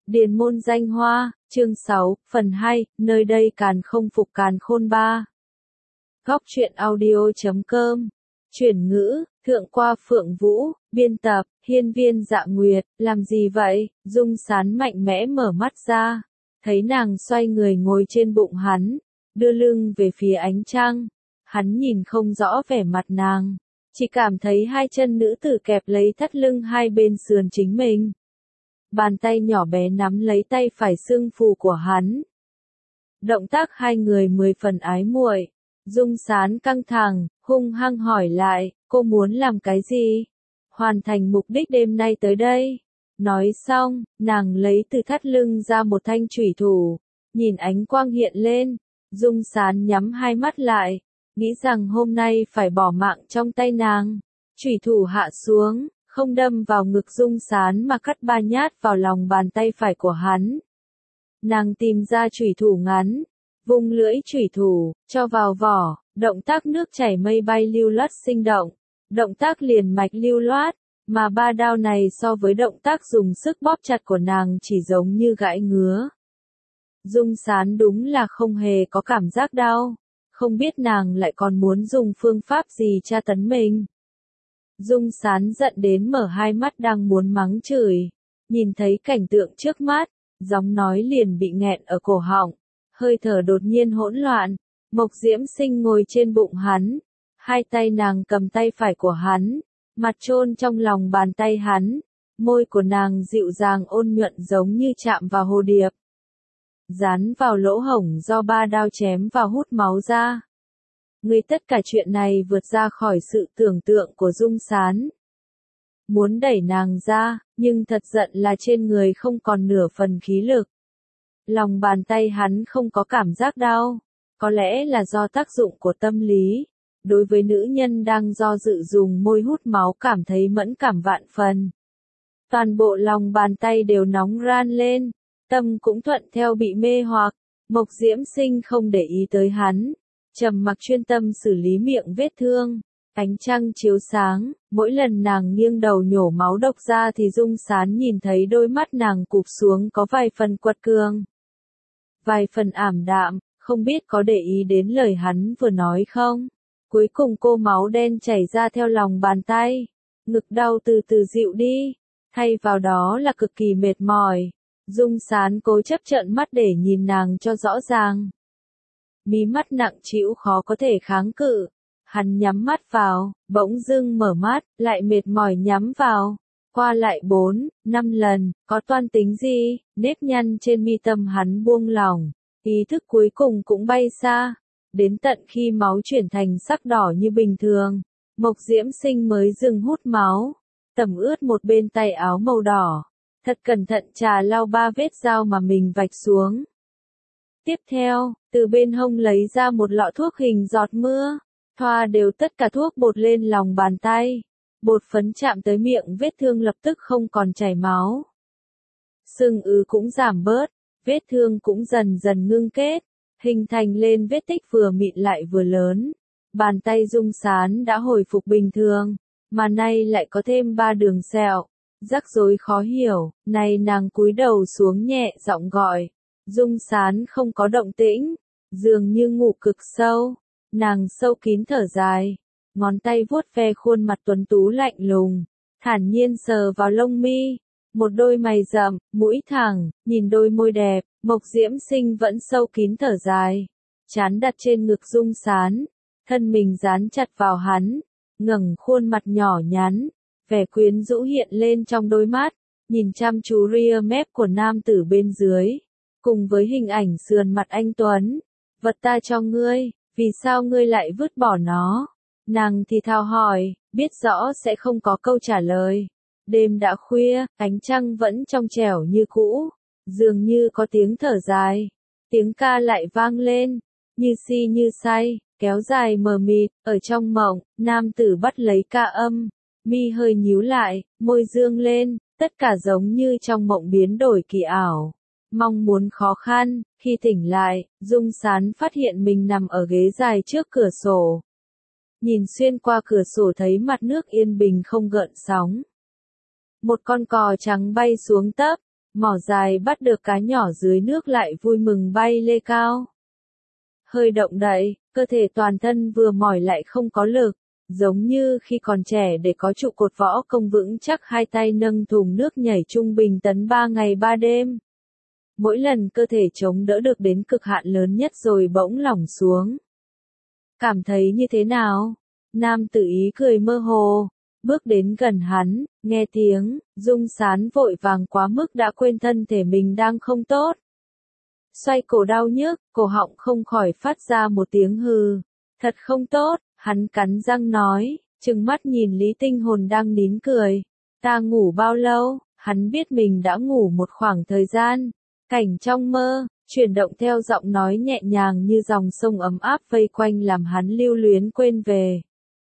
Điền môn danh hoa, chương 6, phần 2, nơi đây càn không phục càn khôn ba. Góc truyện audio.com. Chuyển ngữ, thượng qua Phượng Vũ, biên tập, Hiên Viên Dạ Nguyệt, làm gì vậy? Dung Sán mạnh mẽ mở mắt ra, thấy nàng xoay người ngồi trên bụng hắn, đưa lưng về phía ánh trăng. Hắn nhìn không rõ vẻ mặt nàng, chỉ cảm thấy hai chân nữ tử kẹp lấy thắt lưng hai bên sườn chính mình. Bàn tay nhỏ bé nắm lấy tay phải sưng phù của hắn. Động tác hai người 10 phần ái muội. Dung Sán căng thẳng, hung hăng hỏi lại, cô muốn làm cái gì? Hoàn thành mục đích đêm nay tới đây. Nói xong, nàng lấy từ thắt lưng ra một thanh chủy thủ, nhìn ánh quang hiện lên. Dung Sán nhắm hai mắt lại, nghĩ rằng hôm nay phải bỏ mạng trong tay nàng. Chủy thủ hạ xuống, không đâm vào ngực Dung Sán mà cắt 3 nhát vào lòng bàn tay phải của hắn. Nàng tìm ra chủy thủ ngắn, vung lưỡi chủy thủ, cho vào vỏ, động tác nước chảy mây bay lưu loát sinh động, động tác liền mạch lưu loát, mà 3 đao này so với động tác dùng sức bóp chặt của nàng chỉ giống như gãi ngứa. Dung Sán đúng là không hề có cảm giác đau, không biết nàng lại còn muốn dùng phương pháp gì tra tấn mình. Dung Sán giận đến mở hai mắt đang muốn mắng chửi, nhìn thấy cảnh tượng trước mắt, giọng nói liền bị nghẹn ở cổ họng, hơi thở đột nhiên hỗn loạn. Mộc Diễm Sinh ngồi trên bụng hắn, hai tay nàng cầm tay phải của hắn, mặt chôn trong lòng bàn tay hắn, môi của nàng dịu dàng ôn nhuận giống như chạm vào hồ điệp, dán vào lỗ hổng do 3 đao chém vào hút máu ra. Tất cả chuyện này vượt ra khỏi sự tưởng tượng của Dung Sán. Muốn đẩy nàng ra, nhưng thật giận là trên người không còn nửa phần khí lực. Lòng bàn tay hắn không có cảm giác đau, có lẽ là do tác dụng của tâm lý. Đối với nữ nhân đang do dự dùng môi hút máu cảm thấy mẫn cảm vạn phần. Toàn bộ lòng bàn tay đều nóng ran lên, tâm cũng thuận theo bị mê hoặc. Mộc Diễm Sinh không để ý tới hắn, trầm mặc chuyên tâm xử lý miệng vết thương. Ánh trăng chiếu sáng, mỗi lần nàng nghiêng đầu nhổ máu độc ra thì Dung Sán nhìn thấy đôi mắt nàng cụp xuống có vài phần quật cường, vài phần ảm đạm, không biết có để ý đến lời hắn vừa nói không. Cuối cùng cô máu đen chảy ra theo lòng bàn tay, ngực đau từ từ dịu đi, thay vào đó là cực kỳ mệt mỏi. Dung Sán cố chấp trợn mắt để nhìn nàng cho rõ ràng. Mí mắt nặng trĩu khó có thể kháng cự. Hắn nhắm mắt vào, bỗng dưng mở mắt, lại mệt mỏi nhắm vào. Qua lại 4, 5 lần, có toan tính gì, nếp nhăn trên mi tâm hắn buông lỏng. Ý thức cuối cùng cũng bay xa. Đến tận khi máu chuyển thành sắc đỏ như bình thường, Mộc Diễm Sinh mới dừng hút máu, tẩm ướt một bên tay áo màu đỏ. Thật cẩn thận trà lau 3 vết dao mà mình vạch xuống. Tiếp theo, từ bên hông lấy ra một lọ thuốc hình giọt mưa, thoa đều tất cả thuốc bột lên lòng bàn tay. Bột phấn chạm tới miệng vết thương lập tức không còn chảy máu. Sưng ứ cũng giảm bớt, vết thương cũng dần dần ngưng kết, hình thành lên vết tích vừa mịn lại vừa lớn. Bàn tay Dung Sán đã hồi phục bình thường, mà nay lại có thêm 3 đường sẹo. Rắc rối khó hiểu, này nàng cúi đầu xuống nhẹ giọng gọi. Dung Sán không có động tĩnh, dường như ngủ cực sâu. Nàng sâu kín thở dài, ngón tay vuốt ve khuôn mặt tuấn tú lạnh lùng, thản nhiên sờ vào lông mi, một đôi mày rậm, mũi thẳng, nhìn đôi môi đẹp. Mộc Diễm Sinh vẫn sâu kín thở dài, trán đặt trên ngực Dung Sán, thân mình dán chặt vào hắn, ngẩng khuôn mặt nhỏ nhắn, vẻ quyến rũ hiện lên trong đôi mắt, nhìn chăm chú ria mép của nam tử bên dưới, cùng với hình ảnh sườn mặt anh tuấn. Vật ta cho ngươi, vì sao ngươi lại vứt bỏ nó? Nàng thì thào hỏi, biết rõ sẽ không có câu trả lời. Đêm đã khuya, ánh trăng vẫn trong trẻo như cũ, dường như có tiếng thở dài. Tiếng ca lại vang lên, như si như say, kéo dài mờ mịt. Ở trong mộng, nam tử bắt lấy ca âm, mi hơi nhíu lại, môi dương lên, tất cả giống như trong mộng biến đổi kỳ ảo. Mong muốn khó khăn, khi tỉnh lại, Dung Sán phát hiện mình nằm ở ghế dài trước cửa sổ. Nhìn xuyên qua cửa sổ thấy mặt nước yên bình không gợn sóng. Một con cò trắng bay xuống tấp, Mỏ dài bắt được cá nhỏ dưới nước lại vui mừng bay lê cao. Hơi động đậy, cơ thể toàn thân vừa mỏi lại không có lực, giống như khi còn trẻ để có trụ cột võ công vững chắc hai tay nâng thùng nước nhảy trung bình tấn 3 ngày 3 đêm. Mỗi lần cơ thể chống đỡ được đến cực hạn lớn nhất rồi bỗng lỏng xuống. Cảm thấy như thế nào? Nam tử ý cười mơ hồ, bước đến gần hắn, nghe tiếng, Dung Sán vội vàng quá mức đã quên thân thể mình đang không tốt. Xoay cổ đau nhức, cổ họng không khỏi phát ra một tiếng hừ. Thật không tốt, hắn cắn răng nói, trừng mắt nhìn Lý Tinh Hồn đang nín cười. Ta ngủ bao lâu? Hắn biết mình đã ngủ một khoảng thời gian. Cảnh trong mơ, chuyển động theo giọng nói nhẹ nhàng như dòng sông ấm áp vây quanh làm hắn lưu luyến quên về.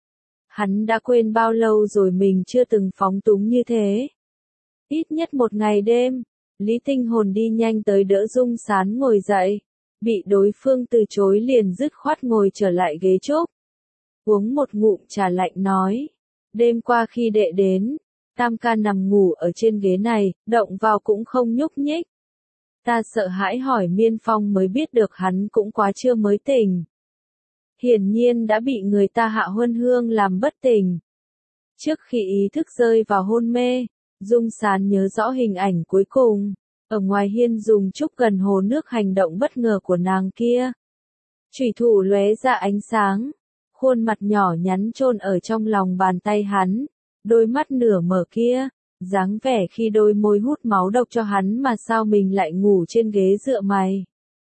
Hắn đã quên bao lâu rồi mình chưa từng phóng túng như thế. Ít nhất một ngày đêm, Lý Tinh Hồn đi nhanh tới đỡ Dung Sán ngồi dậy. Bị đối phương từ chối liền dứt khoát ngồi trở lại ghế trúc. Uống một ngụm trà lạnh nói. Đêm qua khi đệ đến, Tam ca nằm ngủ ở trên ghế này, động vào cũng không nhúc nhích. Ta sợ hãi hỏi Miên Phong mới biết được hắn cũng quá trưa mới tỉnh. Hiển nhiên đã bị người ta hạ huân hương làm bất tỉnh. Trước khi ý thức rơi vào hôn mê, Dung Sán nhớ rõ hình ảnh cuối cùng, ở ngoài hiên dùng trúc gần hồ nước hành động bất ngờ của nàng kia. Chủy thủ lóe ra ánh sáng, khuôn mặt nhỏ nhắn chôn ở trong lòng bàn tay hắn, đôi mắt nửa mở kia, dáng vẻ khi đôi môi hút máu độc cho hắn mà sao mình lại ngủ trên ghế dựa mày.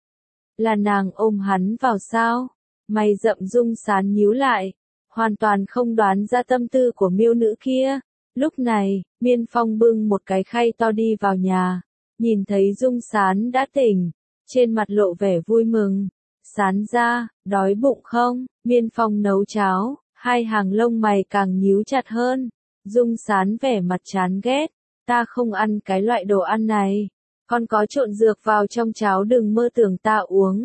Là nàng ôm hắn vào sao? Mày rậm Dung Sán nhíu lại, hoàn toàn không đoán ra tâm tư của miêu nữ kia. Lúc này, Miên Phong bưng một cái khay to đi vào nhà, nhìn thấy Dung Sán đã tỉnh, trên mặt lộ vẻ vui mừng. Sán ra, đói bụng không? Miên Phong nấu cháo, hai hàng lông mày càng nhíu chặt hơn. Dung Sán vẻ mặt chán ghét, ta không ăn cái loại đồ ăn này, con có trộn dược vào trong cháo đừng mơ tưởng ta uống.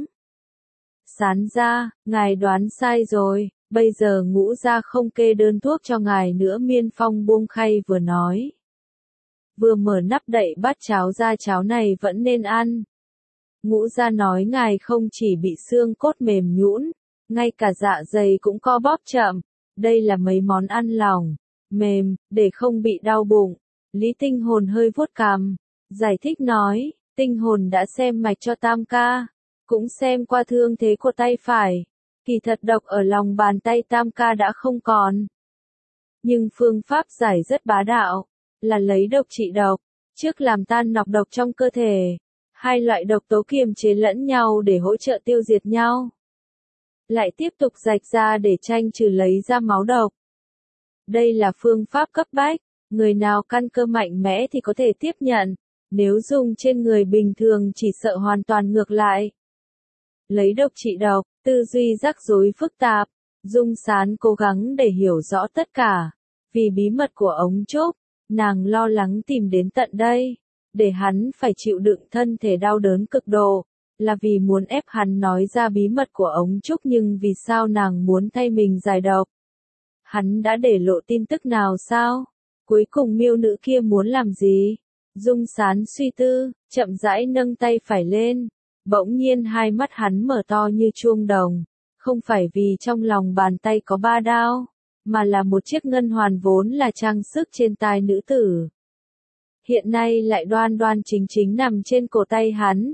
Sán ra, ngài đoán sai rồi, bây giờ Ngũ gia không kê đơn thuốc cho ngài nữa. Miên Phong buông khay vừa nói. Vừa mở nắp đậy bát cháo ra, cháo này vẫn nên ăn. Ngũ gia nói ngài không chỉ bị xương cốt mềm nhũn, ngay cả dạ dày cũng co bóp chậm, đây là mấy món ăn lỏng, mềm, để không bị đau bụng. Lý Tinh Hồn hơi vuốt cằm, giải thích nói, Tinh Hồn đã xem mạch cho Tam ca, cũng xem qua thương thế của tay phải, kỳ thật độc ở lòng bàn tay Tam ca đã không còn. Nhưng phương pháp giải rất bá đạo, là lấy độc trị độc, trước làm tan nọc độc trong cơ thể. Hai loại độc tố kiềm chế lẫn nhau để hỗ trợ tiêu diệt nhau. Lại tiếp tục rạch ra để tranh trừ lấy ra máu độc. Đây là phương pháp cấp bách, người nào căn cơ mạnh mẽ thì có thể tiếp nhận, nếu dùng trên người bình thường chỉ sợ hoàn toàn ngược lại. Lấy độc trị độc, tư duy rắc rối phức tạp, Dung Sán cố gắng để hiểu rõ tất cả. Vì bí mật của ống trúc, nàng lo lắng tìm đến tận đây, để hắn phải chịu đựng thân thể đau đớn cực độ, là vì muốn ép hắn nói ra bí mật của ống trúc. Nhưng vì sao nàng muốn thay mình giải độc? Hắn đã để lộ tin tức nào sao? Cuối cùng miêu nữ kia muốn làm gì? Dung Sán suy tư, chậm rãi nâng tay phải lên. Bỗng nhiên hai mắt hắn mở to như chuông đồng, không phải vì trong lòng bàn tay có 3 đao, mà là một chiếc ngân hoàn vốn là trang sức trên tai nữ tử. Hiện nay lại đoan đoan chính chính nằm trên cổ tay hắn.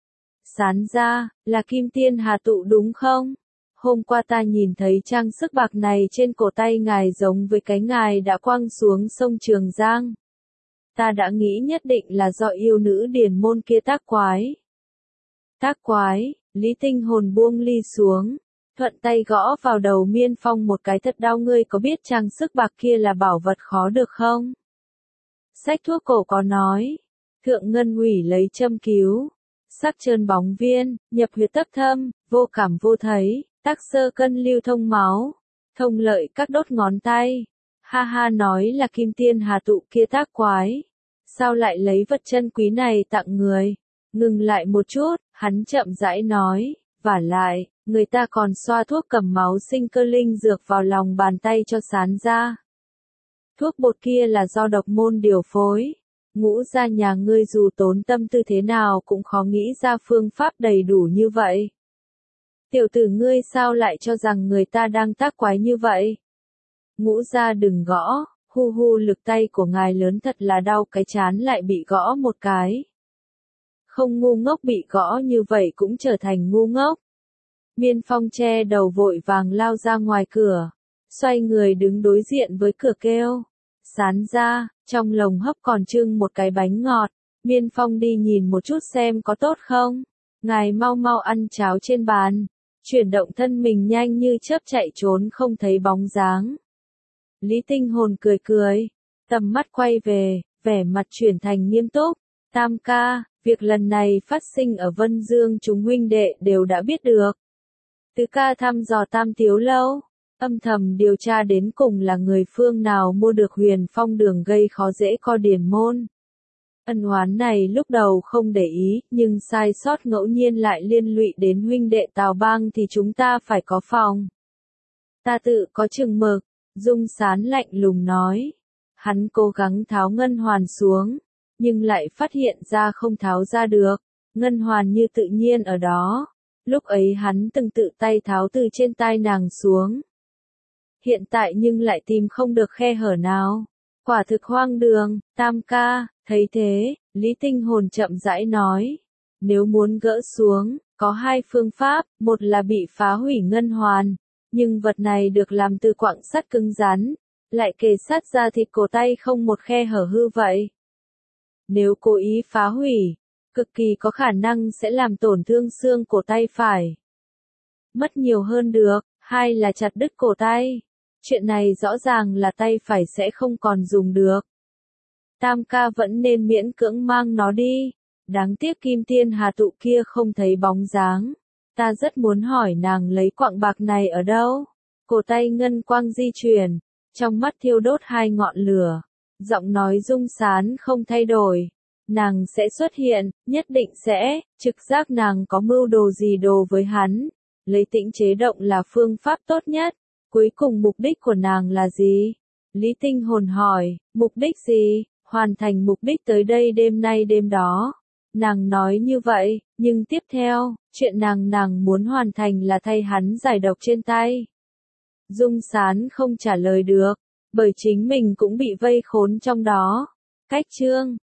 Sán ra, là Kim Tiên Hà Tụ đúng không? Hôm qua ta nhìn thấy trang sức bạc này trên cổ tay ngài giống với cái ngài đã quăng xuống sông Trường Giang. Ta đã nghĩ nhất định là do yêu nữ điền môn kia tác quái. Tác quái, Lý Tinh Hồn buông ly xuống, thuận tay gõ vào đầu Miên Phong một cái thật đau. Ngươi có biết trang sức bạc kia là bảo vật khó được không? Sách thuốc cổ có nói, thượng ngân hủy lấy châm cứu, sắc trơn bóng viên, nhập huyệt tấp thâm, vô cảm vô thấy, tác sơ cân lưu thông máu, thông lợi các đốt ngón tay. Ha ha, nói là Kim Tiên Hà Tụ kia tác quái, sao lại lấy vật chân quý này tặng người? Ngừng lại một chút, hắn chậm rãi nói, vả lại, người ta còn xoa thuốc cầm máu sinh cơ linh dược vào lòng bàn tay cho Sán ra. Thuốc bột kia là do độc môn điều phối, Ngũ gia nhà ngươi dù tốn tâm tư thế nào cũng khó nghĩ ra phương pháp đầy đủ như vậy. Tiểu tử ngươi sao lại cho rằng người ta đang tác quái như vậy? Ngũ gia đừng gõ, hu hu lực tay của ngài lớn thật là đau cái chán lại bị gõ một cái. Không ngu ngốc bị gõ như vậy cũng trở thành ngu ngốc. Miên Phong che đầu vội vàng lao ra ngoài cửa, xoay người đứng đối diện với cửa kêu. Sán ra, trong lồng hấp còn trưng một cái bánh ngọt, Miên Phong đi nhìn một chút xem có tốt không. Ngài mau mau ăn cháo trên bàn, chuyển động thân mình nhanh như chớp chạy trốn không thấy bóng dáng. Lý Tinh Hồn cười cười, tầm mắt quay về, vẻ mặt chuyển thành nghiêm túc. Tam ca, việc lần này phát sinh ở Vân Dương chúng huynh đệ đều đã biết được. Tứ ca thăm dò Tam Tiếu Lâu, âm thầm điều tra đến cùng là người phương nào mua được Huyền Phong đường gây khó dễ co Điền môn. Ân oán này lúc đầu không để ý, nhưng sai sót ngẫu nhiên lại liên lụy đến huynh đệ Tào Bang thì chúng ta phải có phòng. Ta tự có chừng mực, Dung Sán lạnh lùng nói. Hắn cố gắng tháo ngân hoàn xuống, nhưng lại phát hiện ra không tháo ra được, ngân hoàn như tự nhiên ở đó. Lúc ấy hắn từng tự tay tháo từ trên tai nàng xuống. Hiện tại nhưng lại tìm không được khe hở nào. Quả thực hoang đường, Tam ca, thấy thế, Lý Tinh Hồn chậm rãi nói. Nếu muốn gỡ xuống, có hai phương pháp, một là bị phá hủy ngân hoàn, nhưng vật này được làm từ quặng sắt cứng rắn, lại kề sát ra thịt cổ tay không một khe hở hư vậy. Nếu cố ý phá hủy, cực kỳ có khả năng sẽ làm tổn thương xương cổ tay phải. Mất nhiều hơn được, hai là chặt đứt cổ tay. Chuyện này rõ ràng là tay phải sẽ không còn dùng được. Tam ca vẫn nên miễn cưỡng mang nó đi. Đáng tiếc Kim Tiên Hà Tụ kia không thấy bóng dáng. Ta rất muốn hỏi nàng lấy quặng bạc này ở đâu. Cổ tay ngân quang di chuyển, trong mắt thiêu đốt hai ngọn lửa. Giọng nói Dung Sán không thay đổi. Nàng sẽ xuất hiện, nhất định sẽ, trực giác nàng có mưu đồ gì đồ với hắn. Lấy tĩnh chế động là phương pháp tốt nhất. Cuối cùng mục đích của nàng là gì? Lý Tinh Hồn hỏi, mục đích gì? Hoàn thành mục đích tới đây đêm nay đêm đó. Nàng nói như vậy, nhưng tiếp theo, chuyện nàng muốn hoàn thành là thay hắn giải độc trên tay. Dung Sán không trả lời được, bởi chính mình cũng bị vây khốn trong đó. Cách chương